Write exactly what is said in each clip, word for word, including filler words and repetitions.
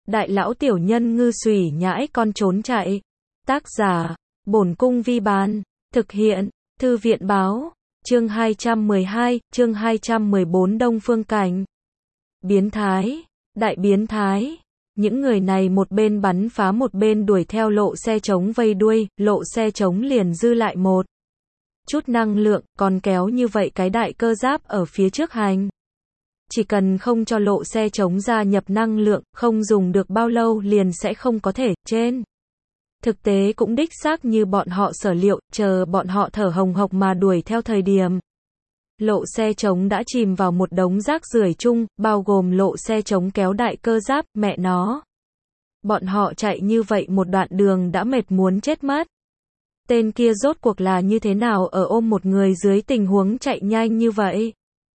đại lão tiểu nhân ngư xùy nhãi con trốn chạy. Tác giả, Bổn Cung Vi Bán. Thực hiện, Thư viện Báo. Chương hai trăm mười hai, chương hai trăm mười bốn Đông Phương Cảnh. Biến thái, đại biến thái. Những người này một bên bắn phá một bên đuổi theo lộ xe trống vây đuôi, lộ xe trống liền dư lại một chút năng lượng, còn kéo như vậy cái đại cơ giáp ở phía trước hành. Chỉ cần không cho lộ xe trống gia nhập năng lượng, không dùng được bao lâu liền sẽ không có thể, trên. Thực tế cũng đích xác như bọn họ sở liệu, chờ bọn họ thở hồng hộc mà đuổi theo thời điểm. Lộ xe trống đã chìm vào một đống rác rưởi chung, bao gồm lộ xe trống kéo đại cơ giáp, mẹ nó. Bọn họ chạy như vậy một đoạn đường đã mệt muốn chết mất. Tên kia rốt cuộc là như thế nào ở ôm một người dưới tình huống chạy nhanh như vậy?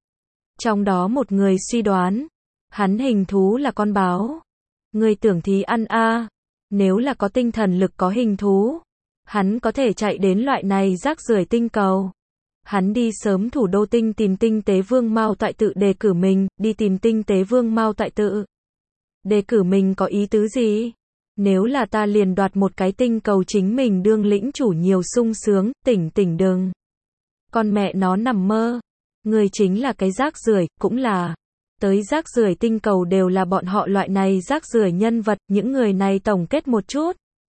Trong đó một người suy đoán, hắn hình thú là con báo. Người tưởng thì ăn a, à. Nếu là có tinh thần lực có hình thú, hắn có thể chạy đến loại này rác rưởi tinh cầu. Hắn đi sớm thủ đô tinh tìm tinh tế vương Mao Toại Tự đề cử mình, đi tìm tinh tế vương Mao Toại Tự. Đề cử mình có ý tứ gì? Nếu là ta liền đoạt một cái tinh cầu chính mình đương lĩnh chủ nhiều sung sướng, tỉnh tỉnh đừng. Con mẹ nó nằm mơ. Người chính là cái rác rưởi, cũng là. Tới rác rưởi tinh cầu đều là bọn họ loại này rác rưởi nhân vật, những người này tổng kết một chút.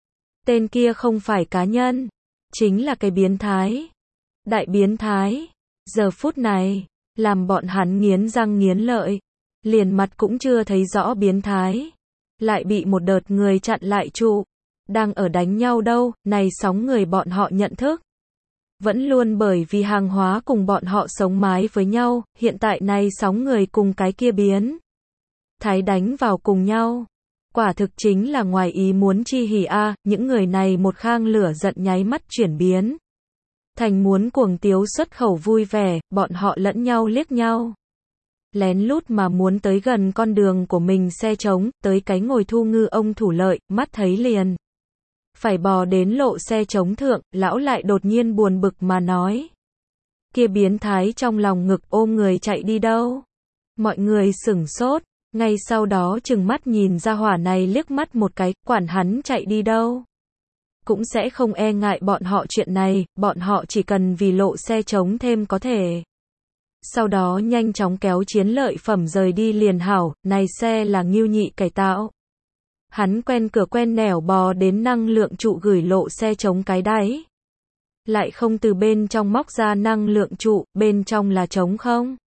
Tên kia không phải cá nhân, chính là cái biến thái. Đại biến thái. Giờ phút này, làm bọn hắn nghiến răng nghiến lợi. Liền mặt cũng chưa thấy rõ biến thái. Lại bị một đợt người chặn lại trụ. Đang ở đánh nhau đâu, này sóng người bọn họ nhận thức. Vẫn luôn bởi vì hàng hóa cùng bọn họ sống mái với nhau, hiện tại này sóng người cùng cái kia biến thái đánh vào cùng nhau. Quả thực chính là ngoài ý muốn chi hỉ a, à, những người này một khang lửa giận nháy mắt chuyển biến thành muốn cuồng tiếu xuất khẩu vui vẻ, bọn họ lẫn nhau liếc nhau. Lén lút mà muốn tới gần con đường của mình xe trống, tới cái ngồi thu ngư ông thủ lợi, mắt thấy liền. Phải bò đến lộ xe trống thượng, lão lại đột nhiên buồn bực mà nói. Kia biến thái trong lòng ngực ôm người chạy đi đâu? Mọi người sửng sốt, ngay sau đó chừng mắt nhìn ra hỏa này liếc mắt một cái, quản hắn chạy đi đâu. Cũng sẽ không e ngại bọn họ chuyện này, bọn họ chỉ cần vì lộ xe trống thêm có thể. Sau đó nhanh chóng kéo chiến lợi phẩm rời đi liền hảo, này xe là Ngưu Nhị cải tạo. Hắn quen cửa quen nẻo bò đến năng lượng trụ gửi lộ xe trống cái đáy. Lại không từ bên trong móc ra năng lượng trụ, bên trong là trống không?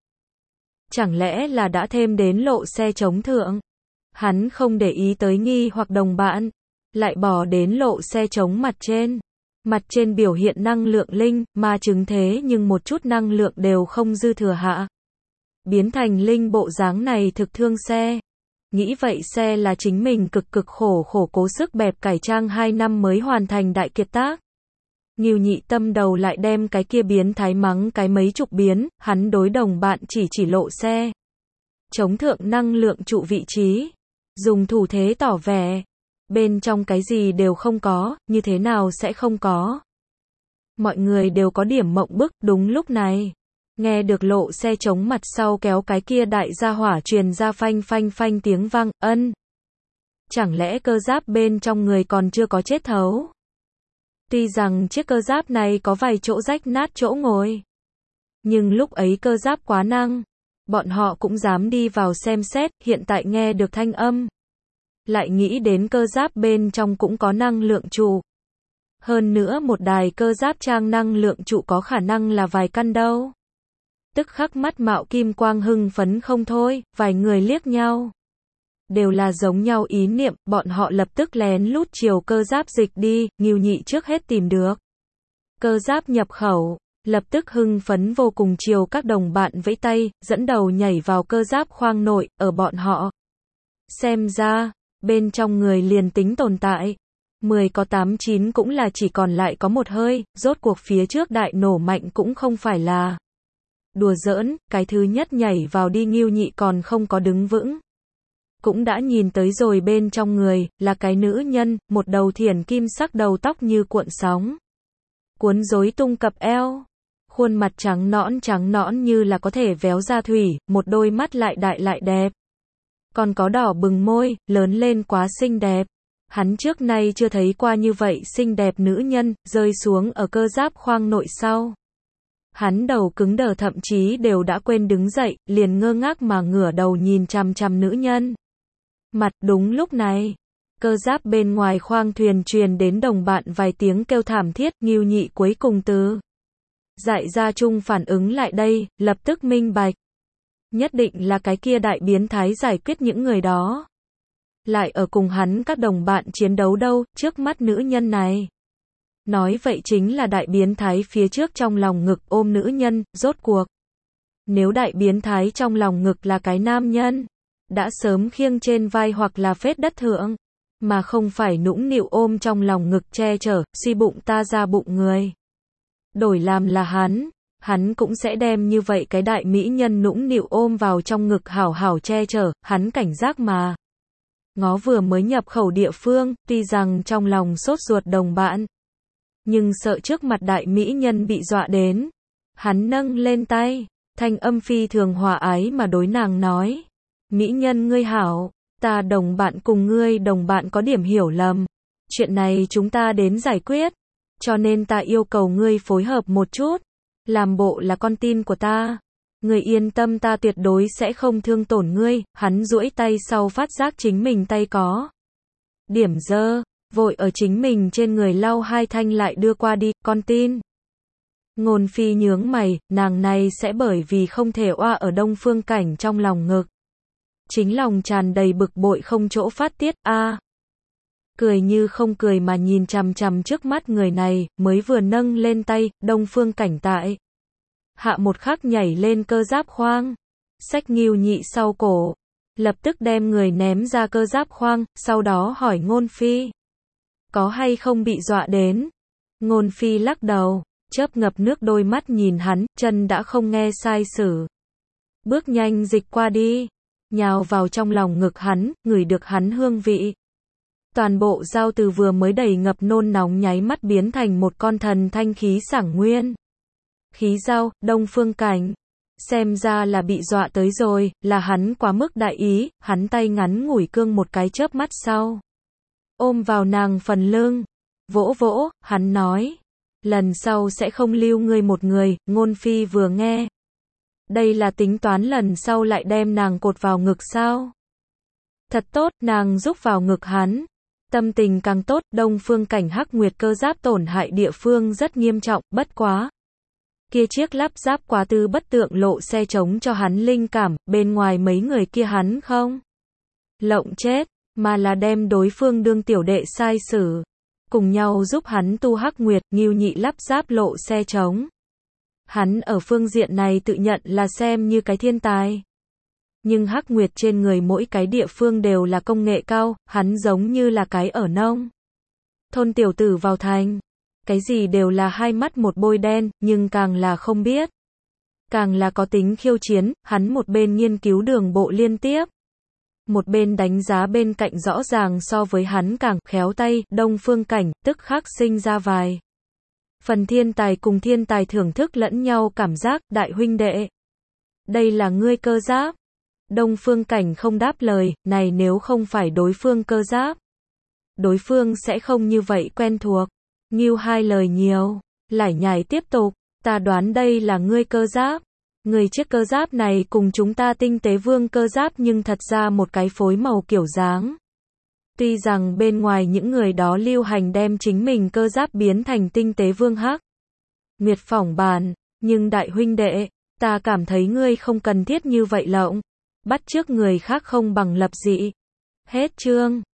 Chẳng lẽ là đã thêm đến lộ xe trống thượng? Hắn không để ý tới nghi hoặc đồng bạn, lại bò đến lộ xe trống mặt trên. Mặt trên biểu hiện năng lượng linh, mà chứng thế nhưng một chút năng lượng đều không dư thừa hạ. Biến thành linh bộ dáng này thực thương xe. Nghĩ vậy xe là chính mình cực cực khổ khổ cố sức bẹp cải trang hai năm mới hoàn thành đại kiệt tác. Ngưu Nhị tâm đầu lại đem cái kia biến thái mắng cái mấy chục biến, hắn đối đồng bạn chỉ chỉ lộ xe. Chống thượng năng lượng trụ vị trí. Dùng thủ thế tỏ vẻ. Bên trong cái gì đều không có, như thế nào sẽ không có. Mọi người đều có điểm mộng bức, đúng lúc này. Nghe được lộ xe trống mặt sau kéo cái kia đại gia hỏa truyền ra phanh phanh phanh tiếng vang, ân. Chẳng lẽ cơ giáp bên trong người còn chưa có chết thấu? Tuy rằng chiếc cơ giáp này có vài chỗ rách nát chỗ ngồi. Nhưng lúc ấy cơ giáp quá năng. Bọn họ cũng dám đi vào xem xét, hiện tại nghe được thanh âm. Lại nghĩ đến cơ giáp bên trong cũng có năng lượng trụ. Hơn nữa một đài cơ giáp trang năng lượng trụ có khả năng là vài căn đâu. Tức khắc mắt mạo kim quang hưng phấn không thôi, vài người liếc nhau. Đều là giống nhau ý niệm, bọn họ lập tức lén lút chiều cơ giáp dịch đi, Ngưu Nhị trước hết tìm được. Cơ giáp nhập khẩu, lập tức hưng phấn vô cùng chiều các đồng bạn vẫy tay, dẫn đầu nhảy vào cơ giáp khoang nội, ở bọn họ. Xem ra, bên trong người liền tính tồn tại. Mười có tám chín cũng là chỉ còn lại có một hơi, rốt cuộc phía trước đại nổ mạnh cũng không phải là đùa giỡn, cái thứ nhất nhảy vào đi Ngưu Nhị còn không có đứng vững. Cũng đã nhìn tới rồi bên trong người, là cái nữ nhân, một đầu thiển kim sắc đầu tóc như cuộn sóng. Cuốn rối tung cặp eo. Khuôn mặt trắng nõn trắng nõn như là có thể véo ra thủy, một đôi mắt lại đại lại đẹp. còn có đỏ bừng môi, lớn lên quá xinh đẹp. Hắn trước nay chưa thấy qua như vậy xinh đẹp nữ nhân, rơi xuống ở cơ giáp khoang nội sau. Hắn đầu cứng đờ thậm chí đều đã quên đứng dậy, liền ngơ ngác mà ngửa đầu nhìn chằm chằm nữ nhân. Mặt đúng lúc này, cơ giáp bên ngoài khoang thuyền truyền đến đồng bạn vài tiếng kêu thảm thiết, Ngưu Nhị cuối cùng từ dại ra chung phản ứng lại đây, lập tức minh bạch. Nhất định là cái kia đại biến thái giải quyết những người đó. Lại ở cùng hắn các đồng bạn chiến đấu đâu, trước mắt nữ nhân này. Nói vậy chính là đại biến thái phía trước trong lòng ngực ôm nữ nhân, rốt cuộc. Nếu đại biến thái trong lòng ngực là cái nam nhân, đã sớm khiêng trên vai hoặc là phết đất thượng, mà không phải nũng nịu ôm trong lòng ngực che chở, suy bụng ta ra bụng người. Đổi làm là hắn, hắn cũng sẽ đem như vậy cái đại mỹ nhân nũng nịu ôm vào trong ngực hảo hảo che chở, hắn cảnh giác mà. Ngó vừa mới nhập khẩu địa phương, tuy rằng trong lòng sốt ruột đồng bạn, nhưng sợ trước mặt đại mỹ nhân bị dọa đến. Hắn nâng lên tay, thanh âm phi thường hòa ái mà đối nàng nói. Mỹ nhân ngươi hảo, ta đồng bạn cùng ngươi đồng bạn có điểm hiểu lầm. Chuyện này chúng ta đến giải quyết, cho nên ta yêu cầu ngươi phối hợp một chút. Làm bộ là con tin của ta. Ngươi yên tâm ta tuyệt đối sẽ không thương tổn ngươi. Hắn duỗi tay sau phát giác chính mình tay có điểm dơ, vội ở chính mình trên người lau hai thanh lại đưa qua đi, con tin. Ngôn Phi nhướng mày, nàng này sẽ bởi vì không thể oa ở Đông Phương Cảnh trong lòng ngực. Chính lòng tràn đầy bực bội không chỗ phát tiết, a à. Cười như không cười mà nhìn chằm chằm trước mắt người này, mới vừa nâng lên tay, Đông Phương Cảnh tại. Hạ một khắc nhảy lên cơ giáp khoang, xách Ngưu Nhị sau cổ, lập tức đem người ném ra cơ giáp khoang, sau đó hỏi Ngôn Phi. Có hay không bị dọa đến? Ngôn Phi lắc đầu, chớp ngập nước đôi mắt nhìn hắn, chân đã không nghe sai sử. Bước nhanh dịch qua đi, nhào vào trong lòng ngực hắn, ngửi được hắn hương vị. Toàn bộ giao từ vừa mới đầy ngập nôn nóng nháy mắt biến thành một con thần thanh khí sảng nguyên. Khí giao, Đông Phương Cảnh. Xem ra là bị dọa tới rồi, là hắn quá mức đại ý, hắn tay ngắn ngủi cương một cái chớp mắt sau. Ôm vào nàng phần lưng, vỗ vỗ, hắn nói. Lần sau sẽ không lưu ngươi một người, Ngôn Phi vừa nghe. Đây là tính toán lần sau lại đem nàng cột vào ngực sao? Thật tốt, nàng rúc vào ngực hắn. Tâm tình càng tốt, Đông Phương Cảnh Hắc Nguyệt cơ giáp tổn hại địa phương rất nghiêm trọng, bất quá. Kia chiếc lắp ráp quá tư bất tượng lộ xe chống cho hắn linh cảm, bên ngoài mấy người kia hắn không lộng chết, mà là đem đối phương đương tiểu đệ sai xử. Cùng nhau giúp hắn tu Hắc Nguyệt, Ngưu Nhị lắp ráp lộ xe chống. Hắn ở phương diện này tự nhận là xem như cái thiên tài. Nhưng Hắc Nguyệt trên người mỗi cái địa phương đều là công nghệ cao, hắn giống như là cái ở nông thôn tiểu tử vào thành. Cái gì đều là hai mắt một bôi đen, nhưng càng là không biết. Càng là có tính khiêu chiến, hắn một bên nghiên cứu đường bộ liên tiếp. Một bên đánh giá bên cạnh rõ ràng so với hắn càng khéo tay, Đông Phương Cảnh, tức khắc sinh ra vài. Phần thiên tài cùng thiên tài thưởng thức lẫn nhau cảm giác, đại huynh đệ. Đây là ngươi cơ giáp. Đông Phương Cảnh không đáp lời, này nếu không phải đối phương cơ giáp. Đối phương sẽ không như vậy quen thuộc. Ngưu hai lời nhiều, lải nhải tiếp tục, ta đoán đây là ngươi cơ giáp. Người chiếc cơ giáp này cùng chúng ta tinh tế vương cơ giáp nhưng thật ra một cái phối màu kiểu dáng. Tuy rằng bên ngoài những người đó lưu hành đem chính mình cơ giáp biến thành tinh tế vương hắc Nguyệt phỏng bàn, nhưng đại huynh đệ, ta cảm thấy ngươi không cần thiết như vậy lộng, bắt chước người khác không bằng lập dị. Hết chương.